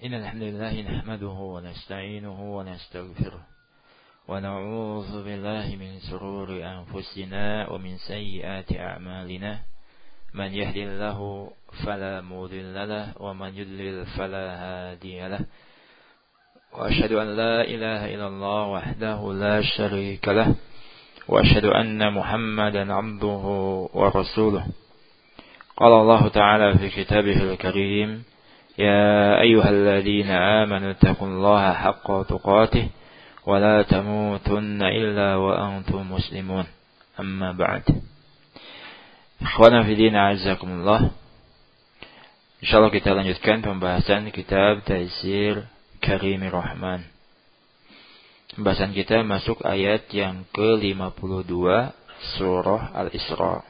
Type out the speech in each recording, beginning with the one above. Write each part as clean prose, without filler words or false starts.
إن الحمد لله نحمده ونستعينه ونستغفره ونعوذ بالله من شرور أنفسنا ومن سيئات أعمالنا من يهد الله فلا مضل له ومن يضلل فلا هادي له وأشهد أن لا إله إلا الله وحده لا شريك له وأشهد أن محمدا عبده ورسوله قال الله تعالى في كتابه الكريم يا أيها الذين آمنوا اتقوا الله حق تقاته ولا تموتن إلا وأنتم مسلمون أما بعد Ikhwana fi din a'azzakumullah. Insyaallah kita lanjutkan pembahasan kitab Taisir Karimir Rahman. Pembahasan kita masuk ayat yang ke-52 surah Al-Isra.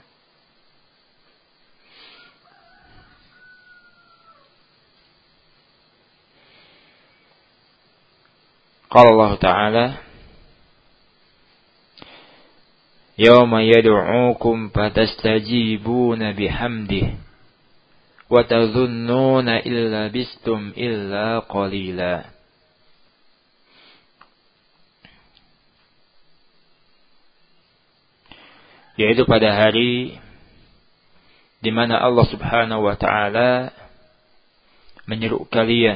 Qala Allah Ta'ala Yawma yad'ukum fatastajibuna bihamdihi wa tadhunnuna illa bistum illa qalila. Yaitu pada hari di mana Allah Subhanahu wa Ta'ala menyeru kalian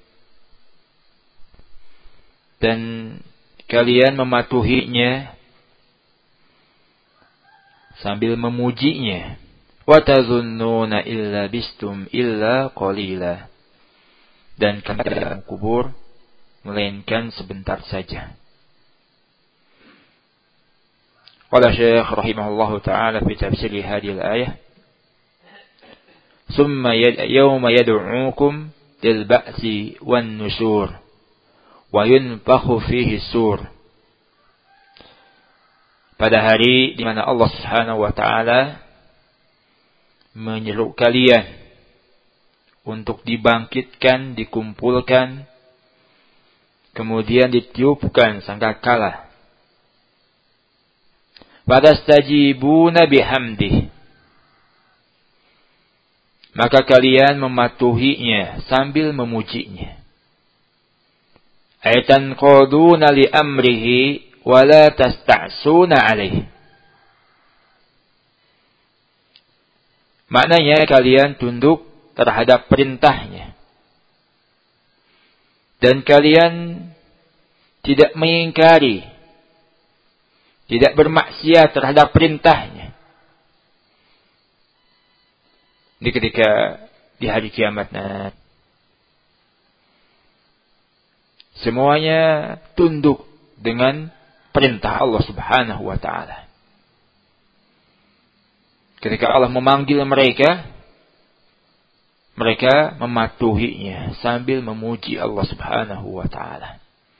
dan kalian mematuhinya sambil memujinya. Wa tazunnuna illa bistum illa qalila. Dan kalian dalam kubur melainkan sebentar saja. Qala Syekh rahimahullahu taala fi tafsir hadhihi al-ayah, "Summa yawma yad'ukum lil ba'si wan nusyur wa yunfakhu fihi sur." Pada hari di mana Allah Subhanahu wa Ta'ala menyeru kalian untuk dibangkitkan, dikumpulkan, kemudian ditiupkan sangkakala. Fastajibuna bihamdihi. Maka kalian mematuhinya sambil memujinya. Ayatan qaduna li amrihi wala tasta'suna alaih. Maknanya kalian tunduk terhadap perintahnya. Dan kalian tidak mengingkari, tidak bermaksiat terhadap perintahnya. Di ketika di hari kiamat nanti, semuanya tunduk dengan perintah Allah Subhanahu wa Ta'ala. Ketika Allah memanggil mereka, mereka mematuhinya sambil memuji Allah Subhanahu wa Ta'ala.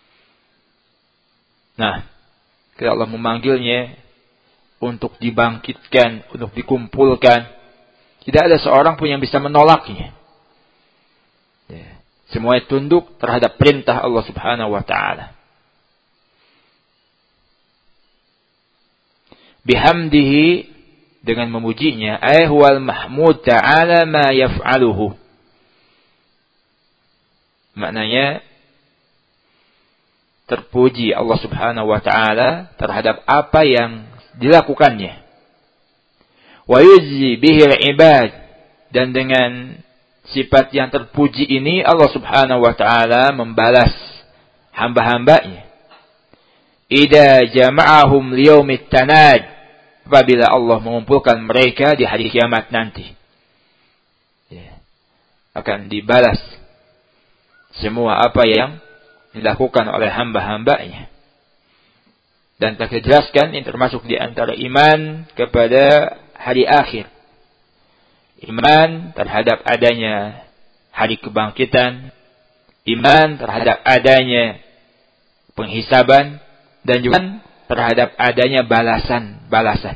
Nah, ketika Allah memanggilnya untuk dibangkitkan, untuk dikumpulkan, tidak ada seorang pun yang bisa menolaknya. Semuanya tunduk terhadap perintah Allah Subhanahu wa Ta'ala. Bihamdihi, dengan memujinya, huwal mahmud ta'ala ma yaf'aluhu. Maknanya terpuji Allah Subhanahu wa Ta'ala terhadap apa yang dilakukannya. Wa yujzi bihil ibad, dan dengan sifat yang terpuji ini Allah Subhanahu wa Ta'ala membalas hamba-hambanya. Idza jama'ahum liyaumit tanad, apabila Allah mengumpulkan mereka di hari kiamat nanti, akan dibalas semua apa yang dilakukan oleh hamba-hambanya. Dan telah dijelaskan ini termasuk di antara iman kepada hari akhir. Iman terhadap adanya hari kebangkitan, iman terhadap adanya penghisaban, dan juga terhadap adanya balasan-balasan.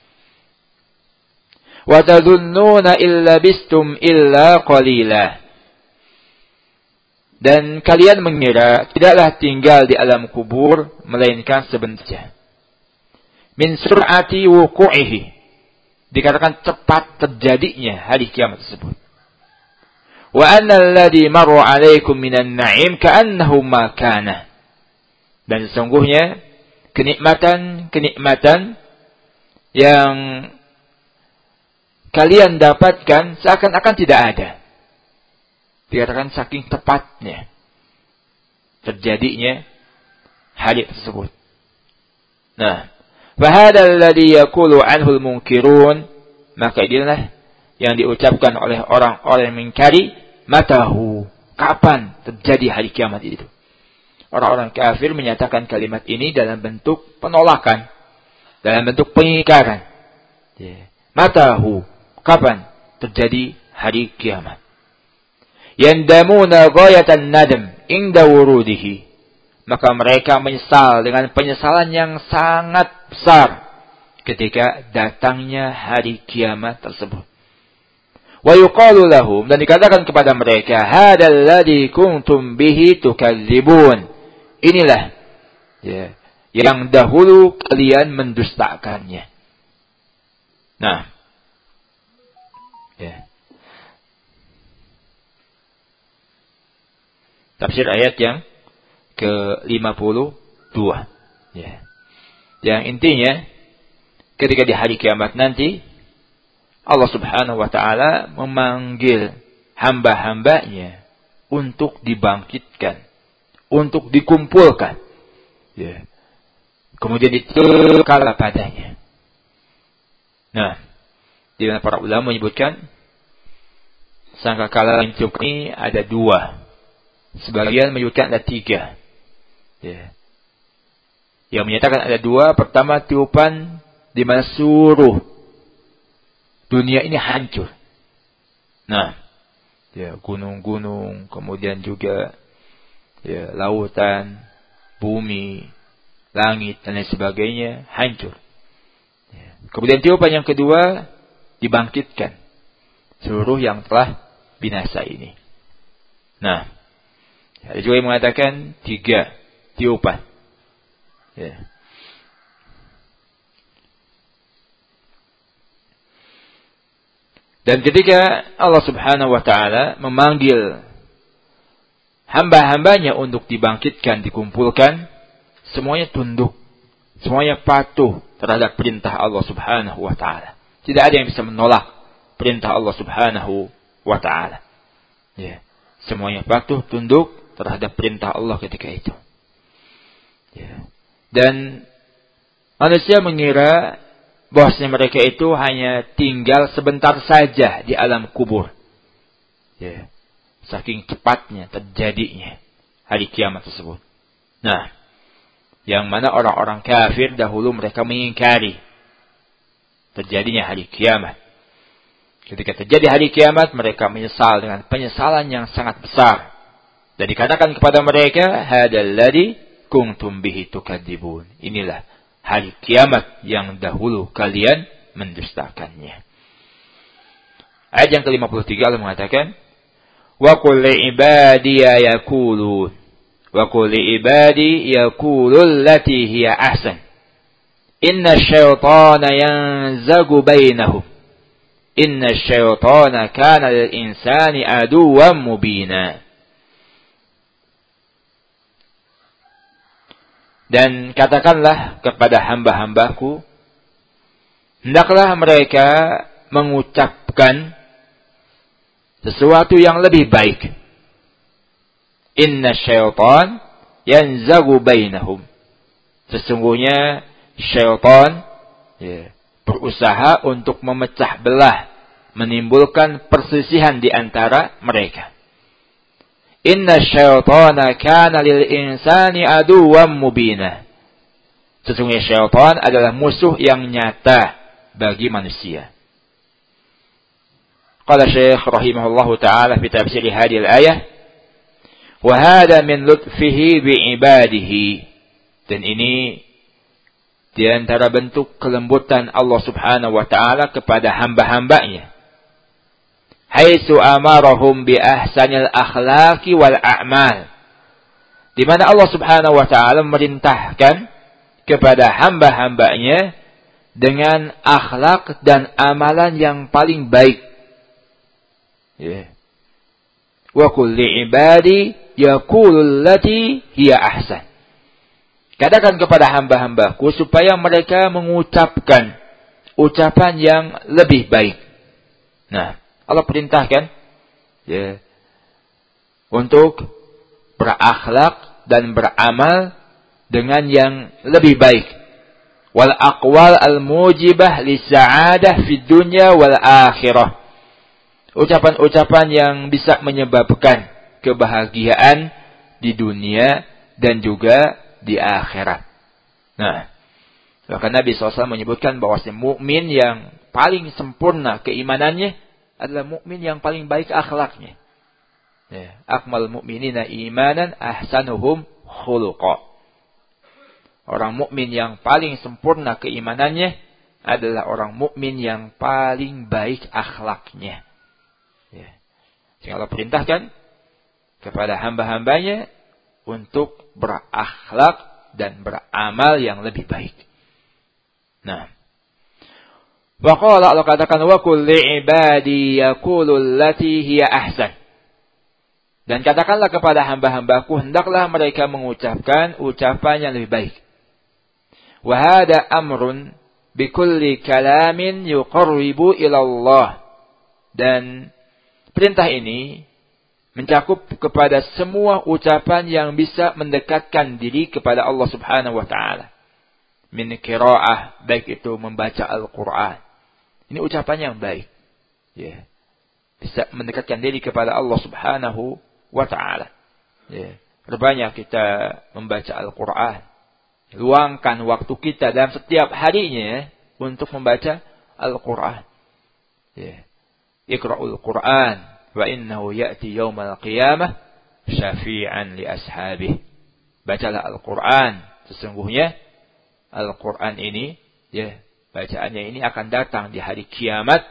Wa tadhunnuna illa bistum illa qalila. Dan kalian mengira tidaklah tinggal di alam kubur melainkan sebentar. Min sur'ati wuqu'ihi, dikatakan cepat terjadinya hari kiamat tersebut. Wa anna alladhi marra 'alaikum minan na'im ka'annahu ma kana. Dan sesungguhnya kenikmatan yang kalian dapatkan seakan-akan tidak ada. Dikatakan saking tepatnya terjadinya hal tersebut. Nah, fahada alladhi yaqulu anhu al-munkirun, maka inilah yang diucapkan oleh orang-orang yang mengingkari, matahu, kapan terjadi hari kiamat itu. Orang-orang kafir menyatakan kalimat ini dalam bentuk penolakan, dalam bentuk pengingkaran. Matahu, kapan terjadi hari kiamat. Yandamuna ghayatan nadam inda wurudihi. Maka mereka menyesal dengan penyesalan yang sangat besar ketika datangnya hari kiamat tersebut. Wa yuqalu lahum, dan dikatakan kepada mereka, hadzal ladzi kuntum bihi tukadzibun. Inilah yang dahulu kalian mendustakannya. Nah, tafsir ayat yang ke-52. Yang intinya, ketika di hari kiamat nanti, Allah subhanahu wa ta'ala memanggil hamba-hambanya untuk dibangkitkan, untuk dikumpulkan. Kemudian dititikala padanya. Nah, di mana para ulama menyebutkan, sangkakala yang ini ada 2. Sebagian menyebutkan ada 3. Yang menyatakan ada 2. Pertama, tiupan di mana seluruh dunia ini hancur. Nah, gunung-gunung, kemudian juga lautan, bumi, langit, dan lain sebagainya hancur. Kemudian tiupan yang kedua, dibangkitkan seluruh yang telah binasa ini. Nah, ada juga yang mengatakan 3 tiupan. Dan ketika Allah subhanahu wa ta'ala memanggil hamba-hambanya untuk dibangkitkan, dikumpulkan, semuanya tunduk, semuanya patuh terhadap perintah Allah subhanahu wa ta'ala. Tidak ada yang bisa menolak perintah Allah subhanahu wa ta'ala. Semuanya patuh, tunduk terhadap perintah Allah ketika itu. Dan manusia mengira bahwasanya mereka itu hanya tinggal sebentar saja di alam kubur. Saking cepatnya terjadinya hari kiamat tersebut. Nah, yang mana orang-orang kafir dahulu mereka mengingkari terjadinya hari kiamat. Ketika terjadi hari kiamat, mereka menyesal dengan penyesalan yang sangat besar. Dan dikatakan kepada mereka, hadzal ladzi kuntum bihi tukadzibun. Inilah hari kiamat yang dahulu kalian mendustakannya. Ayat yang ke-53 Allah mengatakan, wa qul li ibadiya yaqulu wa qul li ibadi yaqulu allati hiya ahsan. Inna asy-syaitana yanzagu bainahum. Inna asy-syaitana kana lil insani aduwwan mubina. Dan katakanlah kepada hamba-hambaku, hendaklah mereka mengucapkan sesuatu yang lebih baik. Inna syaitan yanzagu bainahum. Sesungguhnya syaitan berusaha untuk memecah belah, menimbulkan perselisihan di antara mereka. Inna syaitana kana lil insani aduwwan mubina. Sesungguhnya syaitan adalah musuh yang nyata bagi manusia. Qala Syekh rahimahullahu taala fi tafsir hadhihi al-ayah, wa hadha min lutfihi bi ibadihi. Dan ini di antara bentuk kelembutan Allah Subhanahu wa taala kepada hamba-hambanya. Haitsu amarahum bi ahsanil akhlaqi wal a'mal. Di mana Allah Subhanahu wa taala memerintahkan kepada hamba-hambanya dengan akhlak dan amalan yang paling baik. wa qul li'ibadi yaqulul lati hiya ahsan. Katakan kepada hamba-hambaku supaya mereka mengucapkan ucapan yang lebih baik. Nah, Allah perintahkan ya, untuk berakhlak dan beramal dengan yang lebih baik. Wal aqwal al-mujibah lis-sa'adah fid dunya wal akhirah. Ucapan-ucapan yang bisa menyebabkan kebahagiaan di dunia dan juga di akhirat. Nah, bahkan Nabi SAW menyebutkan bahwa mukmin yang paling sempurna keimanannya adalah mukmin yang paling baik akhlaknya. Ya, akmal mu'minina imanan ahsanuhum khuluqa. Orang mukmin yang paling sempurna keimanannya adalah orang mukmin yang paling baik akhlaknya. Ya. Sehingga Allah perintahkan kepada hamba-hambanya untuk berakhlak dan beramal yang lebih baik. Nah, waqala Allah katakan wa qul li'ibadi yaqulul lati hiya ahsan. Dan katakanlah kepada hamba-hambaku hendaklah mereka mengucapkan ucapan yang lebih baik. Wa hada amrun bikulli kalamin yuqarribu ila Allah. Dan perintah ini mencakup kepada semua ucapan yang bisa mendekatkan diri kepada Allah Subhanahu wa taala. Min qiraah, baik itu membaca Al-Qur'an. Ini ucapan yang baik. Ya. Bisa mendekatkan diri kepada Allah Subhanahu wa taala. Ya. Berbanyak kita membaca Al-Qur'an. Luangkan waktu kita dalam setiap harinya untuk membaca Al-Qur'an. Ya. Iqra'ul Qur'an wa innahu ya'ti yaumal qiyamah syafi'an li ashabih. Bacalah Al-Qur'an, sesungguhnya Al-Qur'an ini, ya, bacaannya ini akan datang di hari kiamat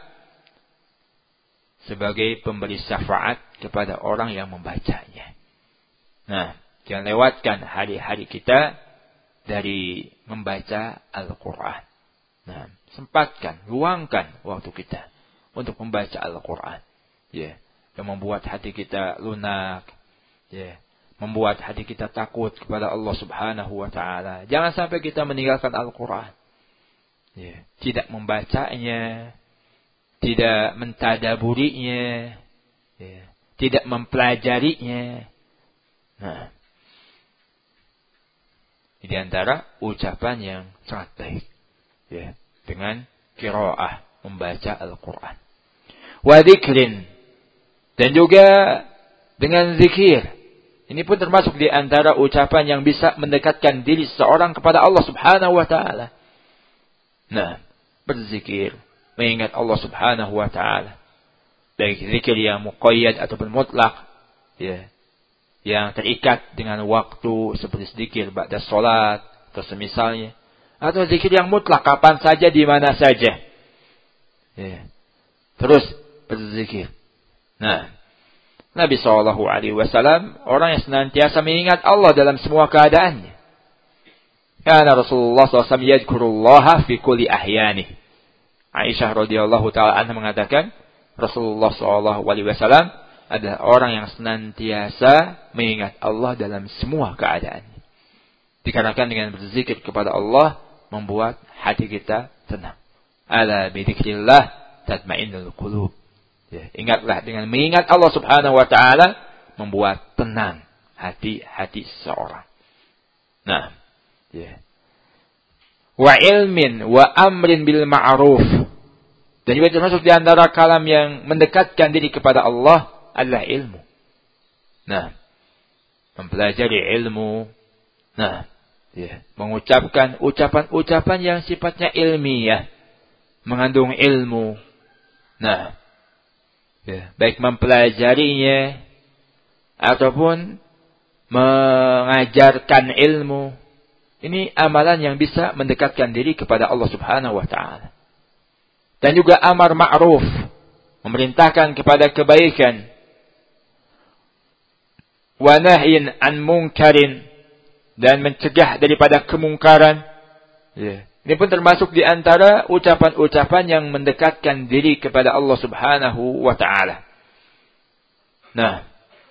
sebagai pemberi syafaat kepada orang yang membacanya. Nah, jangan lewatkan hari-hari kita dari membaca Al-Qur'an. Nah, sempatkan, luangkan waktu kita untuk membaca Al-Qur'an. Ya, yang membuat hati kita lunak, ya, membuat hati kita takut kepada Allah Subhanahu wa taala. Jangan sampai kita meninggalkan Al-Qur'an. Ya, tidak membacanya, tidak mentadaburinya, ya, tidak mempelajarinya. Nah, di antara ucapan yang sangat baik, ya, dengan qiraah, membaca Al-Qur'an. Wa dzikrin, dan juga dengan zikir. Ini pun termasuk di antara ucapan yang bisa mendekatkan diri seseorang kepada Allah Subhanahu wa taala. Nah, berzikir, mengingat Allah Subhanahu wa taala. Baik zikir yang muqayyad ataupun mutlak, ya, yang terikat dengan waktu seperti zikir ba'da salat atau semisalnya, atau zikir yang mutlak kapan saja di mana saja. Ya. Terus berzikir. Nah, Nabi SAW orang yang senantiasa mengingat Allah dalam semua keadaannya. Karena Rasulullah SAW yadhkurullaha fi kulli ahyani. Aisyah radhiyallahu taala anha mengatakan Rasulullah SAW adalah orang yang senantiasa mengingat Allah dalam semua keadaannya. Dikarenakan dengan berzikir kepada Allah membuat hati kita tenang. Ala bi dzikrillah tatma'innul qulub. Ya, ingatlah dengan mengingat Allah Subhanahu wa taala membuat tenang hati-hati seseorang. Nah, ya. Wa ilmin wa amrin bil ma'ruf. Dan juga termasuk di antara kalam yang mendekatkan diri kepada Allah adalah ilmu. Nah, mempelajari ilmu. Nah, ya, mengucapkan ucapan-ucapan yang sifatnya ilmiah, mengandung ilmu. Nah, ya, baik mempelajarinya ataupun mengajarkan ilmu. Ini amalan yang bisa mendekatkan diri kepada Allah Subhanahu wa taala. Dan juga amar ma'ruf, memerintahkan kepada kebaikan. Wa nahyin an munkarin, dan mencegah daripada kemungkaran. Ya. Ini pun termasuk di antara ucapan-ucapan yang mendekatkan diri kepada Allah Subhanahu wa taala. Nah,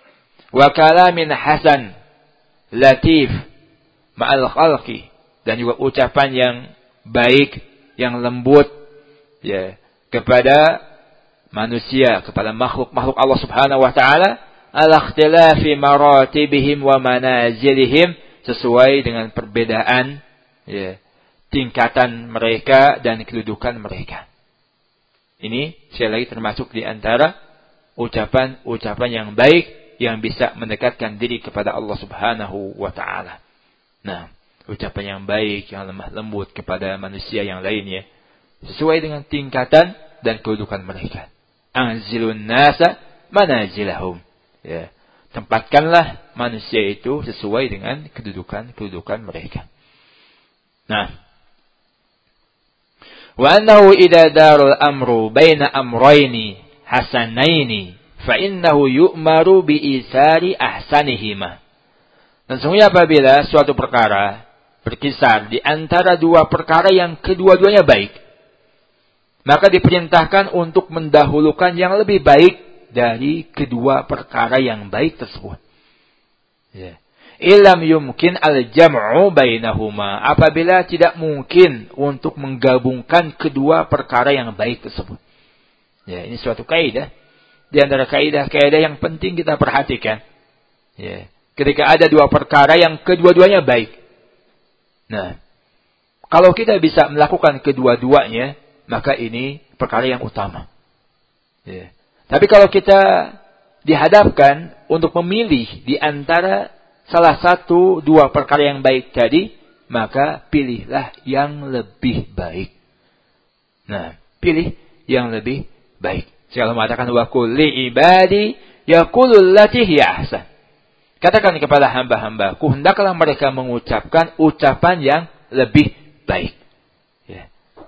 wa kalamin hasan latif ma'al khalqi, dan juga ucapan yang baik, yang lembut ya kepada manusia, kepada makhluk-makhluk Allah Subhanahu wa taala, ala ikhtilafi maratibihim wa manazilihim, sesuai dengan perbedaan ya tingkatan mereka dan kedudukan mereka. Ini sekali lagi termasuk di antara ucapan-ucapan yang baik yang bisa mendekatkan diri kepada Allah Subhanahu wa taala. Nah, ucapan yang baik, yang lemah lembut kepada manusia yang lainnya sesuai dengan tingkatan dan kedudukan mereka. Anzilun nasa manazilahum. Ya, tempatkanlah manusia itu sesuai dengan kedudukan mereka. Nah, wa annahu idza darul amru baina amrayni hasanaini fa innahu yu'maru bi isari ahsanihima. Dan sesungguhnya apabila suatu perkara berkisar di antara dua perkara yang kedua-duanya baik, maka diperintahkan untuk mendahulukan yang lebih baik dari kedua perkara yang baik tersebut. Ya. Ilam yumkin al-jam'u bainahuma, apabila tidak mungkin untuk menggabungkan kedua perkara yang baik tersebut. Ya, ini suatu kaidah di antara kaidah-kaidah yang penting kita perhatikan. Ya, ketika ada dua perkara yang kedua-duanya baik. Nah, kalau kita bisa melakukan kedua-duanya, maka ini perkara yang utama. Ya. Tapi kalau kita dihadapkan untuk memilih di antara salah satu dua perkara yang baik tadi, maka pilihlah yang lebih baik. Nah, pilih yang lebih baik. Saya mengatakan wa kulli ibadi yaqulul lati hiya ahsan. Katakan kepada hamba-hambaku, hendaklah mereka mengucapkan ucapan yang lebih baik. Ya.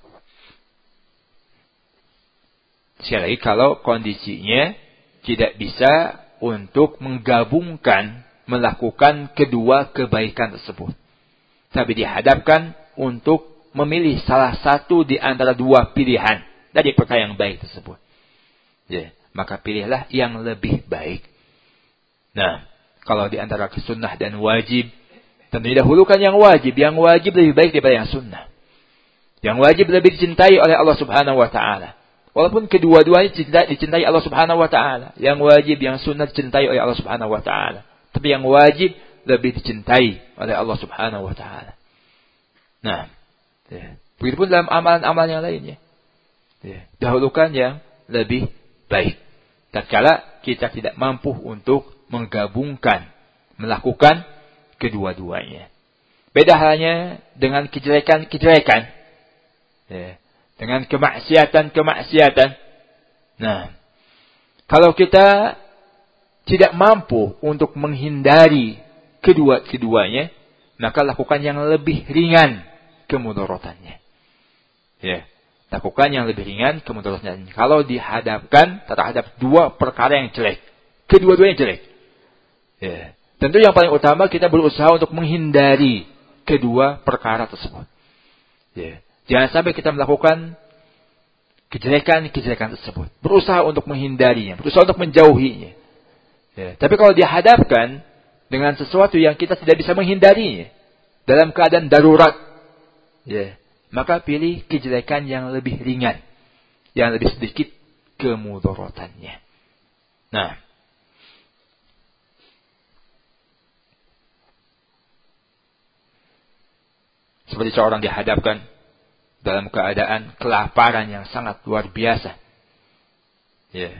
Sekali lagi, kalau kondisinya tidak bisa untuk menggabungkan, melakukan kedua kebaikan tersebut, tapi dihadapkan untuk memilih salah satu di antara dua pilihan dari perkara yang baik tersebut, ya, maka pilihlah yang lebih baik. Nah, kalau di antara sunnah dan wajib, tentu didahulukan yang wajib. Yang wajib lebih baik daripada yang sunnah. Yang wajib lebih dicintai oleh Allah Subhanahu wa taala. Walaupun kedua-duanya dicintai Allah Subhanahu wa taala. Yang wajib, yang sunnah dicintai oleh Allah Subhanahu wa taala. Tapi yang wajib lebih dicintai oleh Allah Subhanahu wa taala. Nah, ya. Begitupun dalam amalan-amalan yang lainnya. Ya. Dahulukan yang lebih baik. Tatkala kita tidak mampu untuk menggabungkan, melakukan kedua-duanya. Beda halnya dengan kejelekan-kejelekan. Ya. Dengan kemaksiatan-kemaksiatan. Nah, kalau kita tidak mampu untuk menghindari kedua-keduanya, maka lakukan yang lebih ringan kemudaratannya. Ya, lakukan yang lebih ringan kemudaratannya. Kalau dihadapkan terhadap dua perkara yang jelek, kedua-duanya jelek. Ya, tentu yang paling utama kita berusaha untuk menghindari kedua perkara tersebut. Ya, jangan sampai kita melakukan kejelekan-kejelekan tersebut. Berusaha untuk menghindarinya, berusaha untuk menjauhinya. Ya, tapi kalau dihadapkan dengan sesuatu yang kita tidak bisa menghindarinya, dalam keadaan darurat, ya, maka pilih kejelekan yang lebih ringan, yang lebih sedikit kemudaratannya. Nah, seperti seorang dihadapkan dalam keadaan kelaparan yang sangat luar biasa. Ya.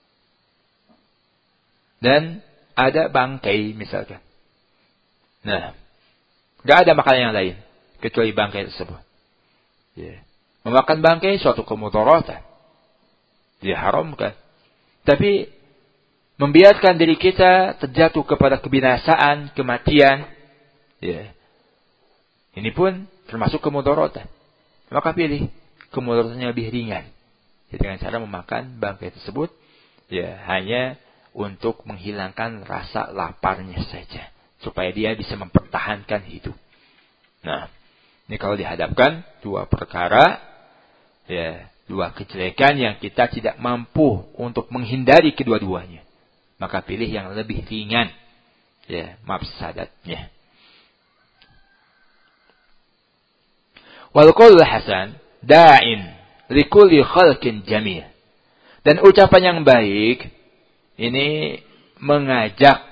Dan ada bangkai misalkan. Nah, gak ada makanan yang lain kecuali bangkai tersebut. Ya. Memakan bangkai suatu kemudaratan. Diharamkan. Tapi membiarkan diri kita terjatuh kepada kebinasaan, kematian. Ya. Ini pun termasuk kemudaratan. Maka pilih kemudaratannya lebih ringan. Ya, dengan cara memakan bangkai tersebut, ya hanya untuk menghilangkan rasa laparnya saja, supaya dia bisa mempertahankan hidup. Nah, ini kalau dihadapkan dua perkara, ya dua kejelekan yang kita tidak mampu untuk menghindari kedua-duanya, maka pilih yang lebih ringan Ya, mafsadatnya. Wal qaulul hasan da'in likulli khalqin jamil. Dan ucapan yang baik ini mengajak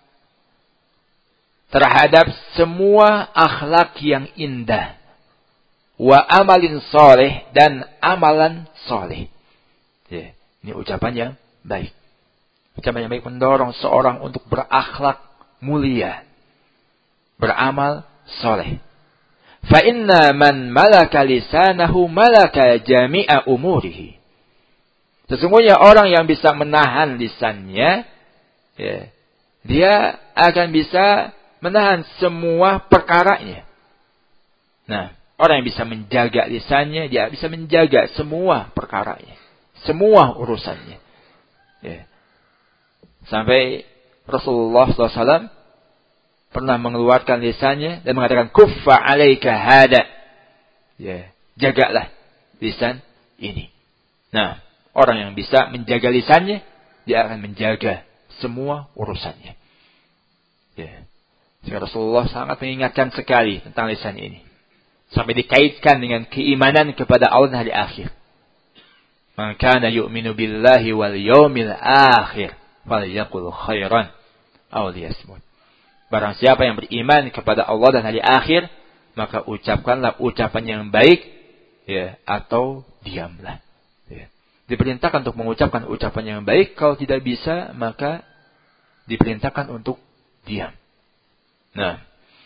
terhadap semua akhlak yang indah. Wa amalin soleh, dan amalan soleh. Ya, ini ucapan yang baik. Ucapan yang baik mendorong seorang untuk berakhlak mulia, beramal soleh. Fa inna man malaka lisanahu malaka jami'a umurihi. Sesungguhnya orang yang bisa menahan lisannya, ya, dia akan bisa menahan semua perkaranya. Nah, orang yang bisa menjaga lisannya, dia bisa menjaga semua perkaranya, semua urusannya. Ya. Sampai Rasulullah SAW pernah mengeluarkan lisannya dan mengatakan, kuffa alaika hada. Ya, jagalah lisan ini. Nah, orang yang bisa menjaga lisannya, dia akan menjaga semua urusannya. Ya. Sehingga Rasulullah sangat mengingatkan sekali tentang lisan ini. Sampai dikaitkan dengan keimanan kepada Allah dan hari akhir. Man kana yu'minu billahi wal yawmil akhir falyaqul khairan aw liyasmut. Barang siapa yang beriman kepada Allah dan hari akhir, maka ucapkanlah ucapan yang baik, ya, atau diamlah. Ya. Diperintahkan untuk mengucapkan ucapan yang baik. Kalau tidak bisa, maka diperintahkan untuk diam. Nah,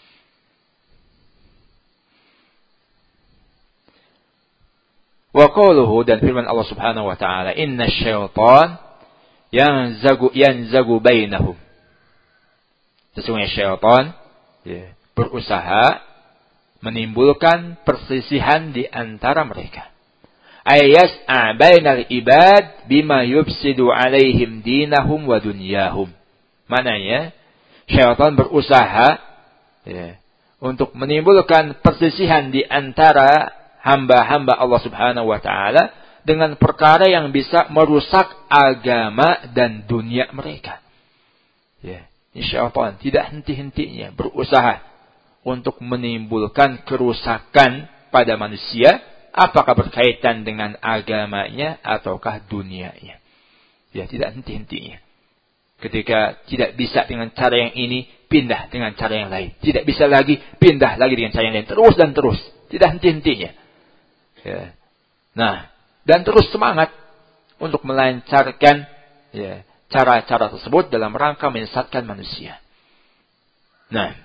wa qawluhu, dan firman Allah Subhanahu wa taala, inna syaitan yanzagu bainahum. Sesungguhnya syaitan, ya, berusaha menimbulkan perselisihan di antara mereka. Ayas'a bainal ibad bima yufsidu alaihim dinahum wa dunyahum. Mananya, syaitan berusaha, ya, untuk menimbulkan perselisihan di antara hamba-hamba Allah Subhanahu wa taala dengan perkara yang bisa merusak agama dan dunia mereka. Ya. Syaitan tidak henti-hentinya berusaha untuk menimbulkan kerusakan pada manusia, apakah berkaitan dengan agamanya ataukah dunianya. Ya, tidak henti-hentinya. Ketika tidak bisa dengan cara yang ini, pindah dengan cara yang lain. Tidak bisa lagi, pindah lagi dengan cara yang lain. Terus dan terus. Tidak henti-hentinya. Ya. Nah, dan terus semangat untuk melancarkan, ya, cara-cara tersebut dalam rangka menyesatkan manusia. Nah,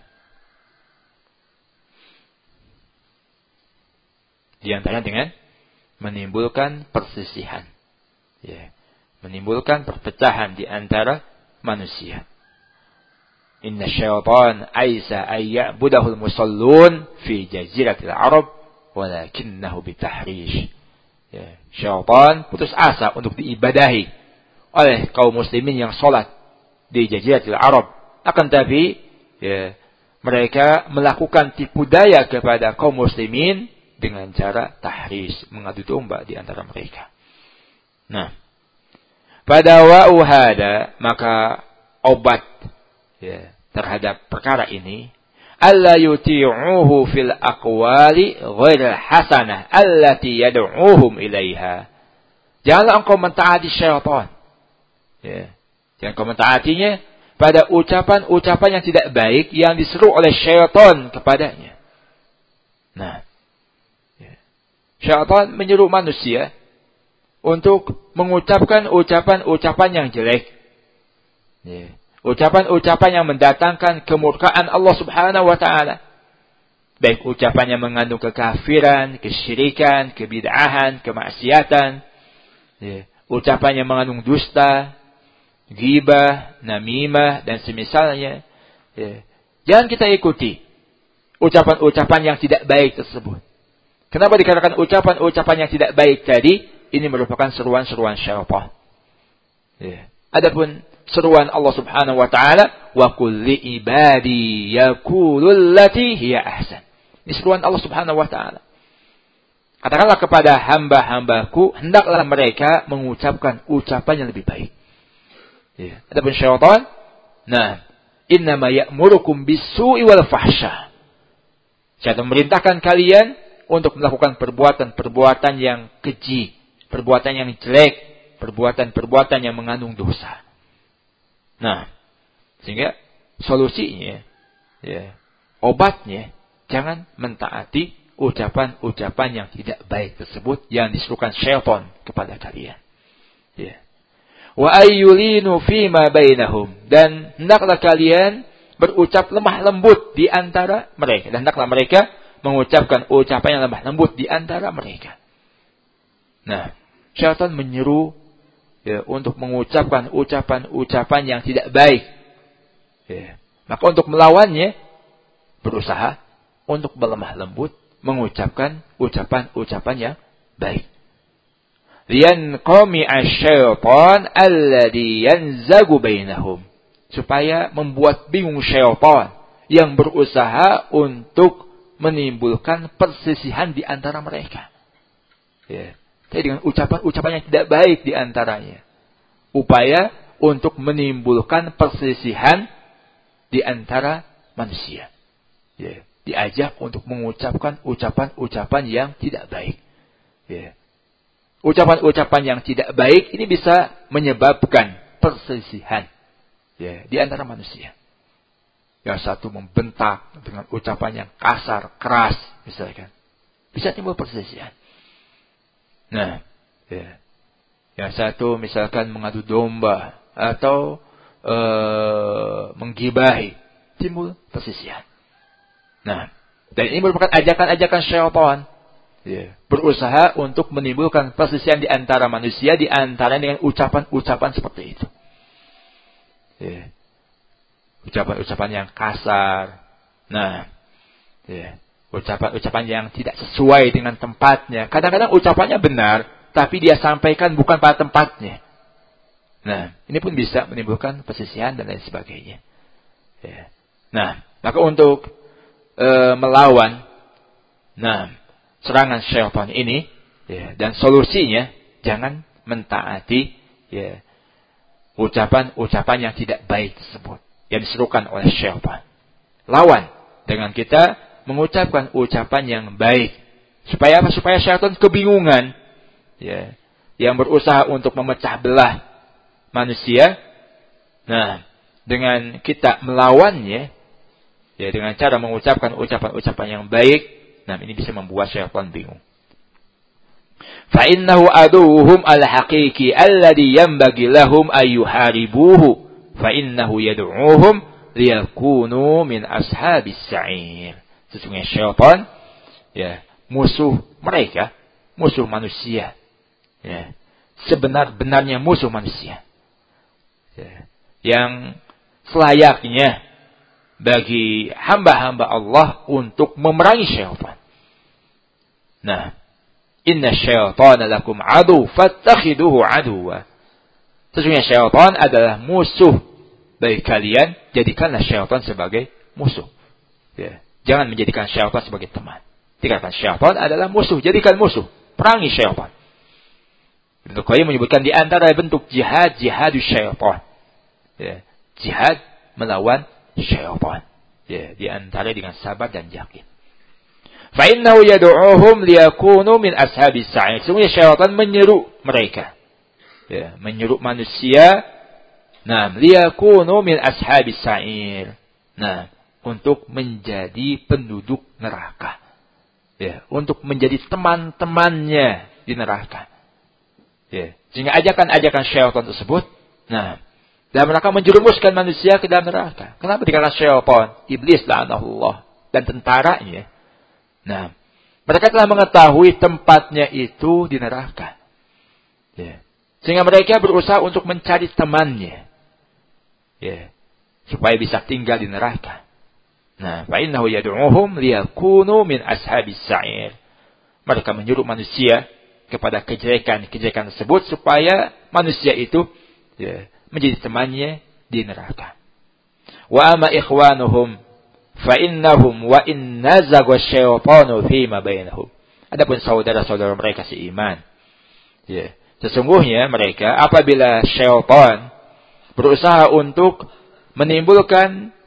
di antaranya dengan menimbulkan perselisihan, ya, menimbulkan perpecahan di antara manusia. Inna syaitan aisa ayya'budahul musallun fi jaziratil Arab walakinnahu bitahrish. Ya, syaitan putus asa untuk diibadahi oleh kaum muslimin yang sholat di Jaziratul Arab. Akan tapi, ya, mereka melakukan tipu daya kepada kaum muslimin dengan cara tahris, mengadu domba di antara mereka. Nah, pada wa'uhada, maka obat, ya, terhadap perkara ini, alla yuti'uhu fil aqwali ghairil hasanah allati yad'uhum ilaiha. Janganlah engkau mentaati syaitan. Ya. Jangan kau mentaatinya pada ucapan-ucapan yang tidak baik yang diseru oleh syaitan kepadanya. Nah, ya, syaitan menyuruh manusia untuk mengucapkan ucapan-ucapan yang jelek. Ya. Ucapan-ucapan yang mendatangkan kemurkaan Allah Subhanahu wa taala. Baik ucapan yang mengandung kekafiran, kesyirikan, kebid'ahan, kemaksiatan. Ya. Ucapan yang mengandung dusta, ghibah, namimah, dan semisalnya. Ya. Jangan kita ikuti ucapan-ucapan yang tidak baik tersebut. Kenapa dikatakan ucapan-ucapan yang tidak baik tadi? Ini merupakan seruan-seruan syaitan. Ya. Adapun seruan Allah Subhanahu wa taala, wa kulli ibadi yaqulul lati hiya ahsan. Ini seruan Allah Subhanahu wa taala. Katakanlah kepada hamba-hambaku, hendaklah mereka mengucapkan ucapan yang lebih baik. Ya. Adapun syaitan, nah, innama ya'murukum bis-su'i wal fahsya. Syaitan memerintahkan kalian untuk melakukan perbuatan-perbuatan yang keji, perbuatan yang jelek, perbuatan-perbuatan yang mengandung dosa. Nah, sehingga solusinya, ya, obatnya, jangan mentaati ucapan-ucapan yang tidak baik tersebut yang disuruhkan syaitan kepada kalian. Ya. Wa ayyulinu fima bainahum, dan hendaklah kalian berucap lemah lembut di antara mereka, dan hendaklah mereka mengucapkan ucapan yang lemah lembut di antara mereka. Nah, syaitan menyeru, ya, untuk mengucapkan ucapan-ucapan yang tidak baik. Ya. Maka untuk melawannya, berusaha untuk berlemah lembut, mengucapkan ucapan-ucapan yang baik. Liyanqami asy-syaitan alladhi yanzagu bainahum, supaya membuat bingung syaitan yang berusaha untuk menimbulkan persisihan di antara mereka. Ya. Jadi dengan ucapan-ucapan yang tidak baik di antaranya, upaya untuk menimbulkan persisihan di antara manusia. Ya. Diajak untuk mengucapkan ucapan-ucapan yang tidak baik. Ya. Ucapan-ucapan yang tidak baik ini bisa menyebabkan persisihan, ya, di antara manusia. Yang satu membentak dengan ucapan yang kasar, keras, misalkan, bisa timbul persisihan. Nah, ya, yang satu misalkan mengadu domba atau menggibahi, timbul persisihan. Nah, dan ini merupakan ajakan-ajakan syaitan, ya, berusaha untuk menimbulkan persisihan di antara manusia, di antara dengan ucapan-ucapan seperti itu. Ya. Ucapan-ucapan yang kasar. Nah, ya, ucapan-ucapan yang tidak sesuai dengan tempatnya. Kadang-kadang ucapannya benar, tapi dia sampaikan bukan pada tempatnya. Nah, ini pun bisa menimbulkan persisihan dan lain sebagainya. Ya. Nah, maka untuk melawan, nah, serangan syaitan ini, ya, dan solusinya jangan mentaati, ya, ucapan-ucapan yang tidak baik tersebut yang diserukan oleh syaitan. Lawan dengan kita mengucapkan ucapan yang baik. Supaya apa? Supaya syaitan kebingungan, ya, yang berusaha untuk memecah belah manusia. Nah, dengan kita melawannya, ya, dengan cara mengucapkan ucapan-ucapan yang baik, nah, ini bisa membuat syaitan bingung. فَإِنَّهُ أَدُوهُمْ الْحَقِيقِ الَّذِي يَنْبَغِي لَهُمْ أَنْ يُحَارِبُوهُ فَإِنَّهُ يَدْعُوهُمْ لِيَكُونُوا مِنْ أَصْحَابِ السَّعِيرِ. Sesungguhnya syaitan, ya, musuh mereka, musuh manusia, ya, sebenar-benarnya musuh manusia, ya, yang selayaknya bagi hamba-hamba Allah untuk memerangi syaitan. Nah, inna syaitana lakum adu fattakhiduhu aduwa. Sesungguhnya syaitan adalah musuh bagi kalian, jadikanlah syaitan sebagai musuh. Ya. Jangan menjadikan syaitan sebagai teman. Dikatakan syaitan adalah musuh, jadikan musuh, perangi syaitan. Ibnu Qayyim menyebutkan di antara bentuk jihad, jihadus syaitan. Ya. Jihad melawan syaitan. Ya, di antara dengan sabar dan yakin. فَإِنَّهُ يَدْعُوهُمْ لِيَكُونُوا مِنْ أَصْحَابِ السَّعِيرِ. Sesungguhnya syaitan menyeru mereka, ya, menyeru manusia, nah, liyakunu min ashabis sa'ir. Nah, untuk menjadi penduduk neraka. Ya, untuk menjadi teman-temannya di neraka. Ya, sehingga ajakan-ajakan syaitan tersebut, nah, dalam rangka menjerumuskan manusia ke dalam neraka. Kenapa dikatakan syaitan? Iblis la'anahullah dan tentaranya. Nah, mereka telah mengetahui tempatnya itu di neraka. Ya. Sehingga mereka berusaha untuk mencari temannya. Ya. Supaya bisa tinggal di neraka. Nah, fa'innahu yad'uhum liyakunu min ashabis sa'ir. Mereka menyuruh manusia kepada kejelekan-kejelekan tersebut supaya manusia itu, ya, menjadi temannya di neraka. Wa ama ikhwanuhum fa'innahum wa inna zagwa syaitanu fima bainahum. Adapun saudara-saudara mereka seiman, ya, sesungguhnya mereka apabila syaitan berusaha untuk menimbulkan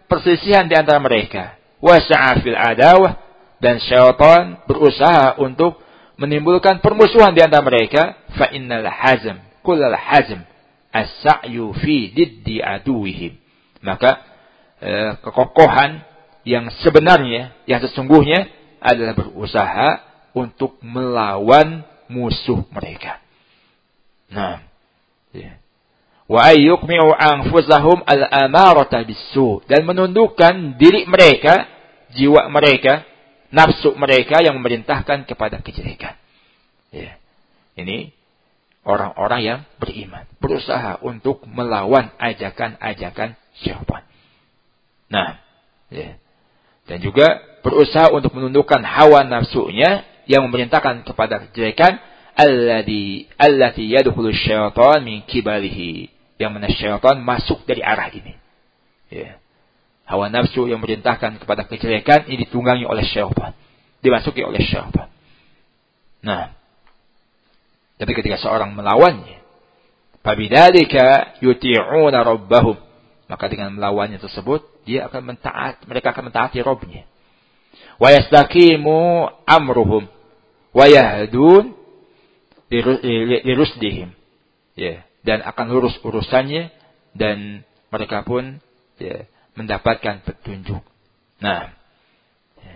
perselisihan di antara mereka. Wasa'a fil adawah, dan syaitan berusaha untuk menimbulkan permusuhan di antara mereka. Fa innal hazm, kullal hazm as-sa'yu fi diddi aduwihim. Maka kekokohan yang sebenarnya, yang sesungguhnya adalah berusaha untuk melawan musuh mereka. Nah, ya. Wa ayyukmi'u anfusahum al-amarata bis-su', dan menundukkan diri mereka, jiwa mereka, nafsu mereka yang memerintahkan kepada kejelekan. Ya. Ini orang-orang yang beriman, berusaha untuk melawan ajakan-ajakan syaitan. Nah, ya. Dan juga berusaha untuk menundukkan hawa nafsunya yang memerintahkan kepada kejelekan, allati yadkhulu syaitan min kibalihi, yang mana syaitan masuk dari arah ini. Ya. Hawa nafsu yang memerintahkan kepada kejelekan ini ditunggangi oleh syaitan, dimasuki oleh syaitan. Nah, tapi ketika seorang melawannya, fabidzalika yuti'una rabbahum, maka dengan melawannya tersebut mereka akan mentaati Rabbnya. Wa yastaqimu amruhum wa yahdun lirusdihim. Ya, dan akan lurus urusannya dan mereka pun ya, mendapatkan petunjuk. Nah, ya.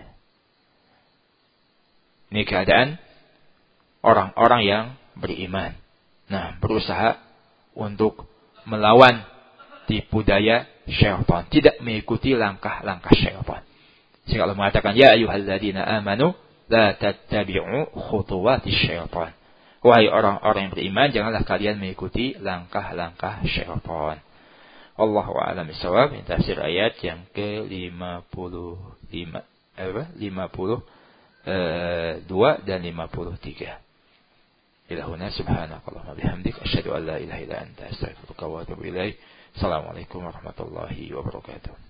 Ini keadaan orang-orang yang beriman. Nah, berusaha untuk melawan tipu daya syaitan, tidak mengikuti langkah-langkah syaitan. Sehingga Allah mengatakan, ya ayyuhalladzina amanu la tattabi'u khutuwati syaitan. Wahai orang-orang yang beriman, janganlah kalian mengikuti langkah-langkah syaitan. Wallahu a'lam bishawab. Ini tafsir ayat yang ke-52 dan 53. Ila huna subhanakallahumma bihamdik asyhadu an la ilaha illa anta astaghfiruka wa atubu ilaik. Assalamualaikum warahmatullahi wabarakatuh.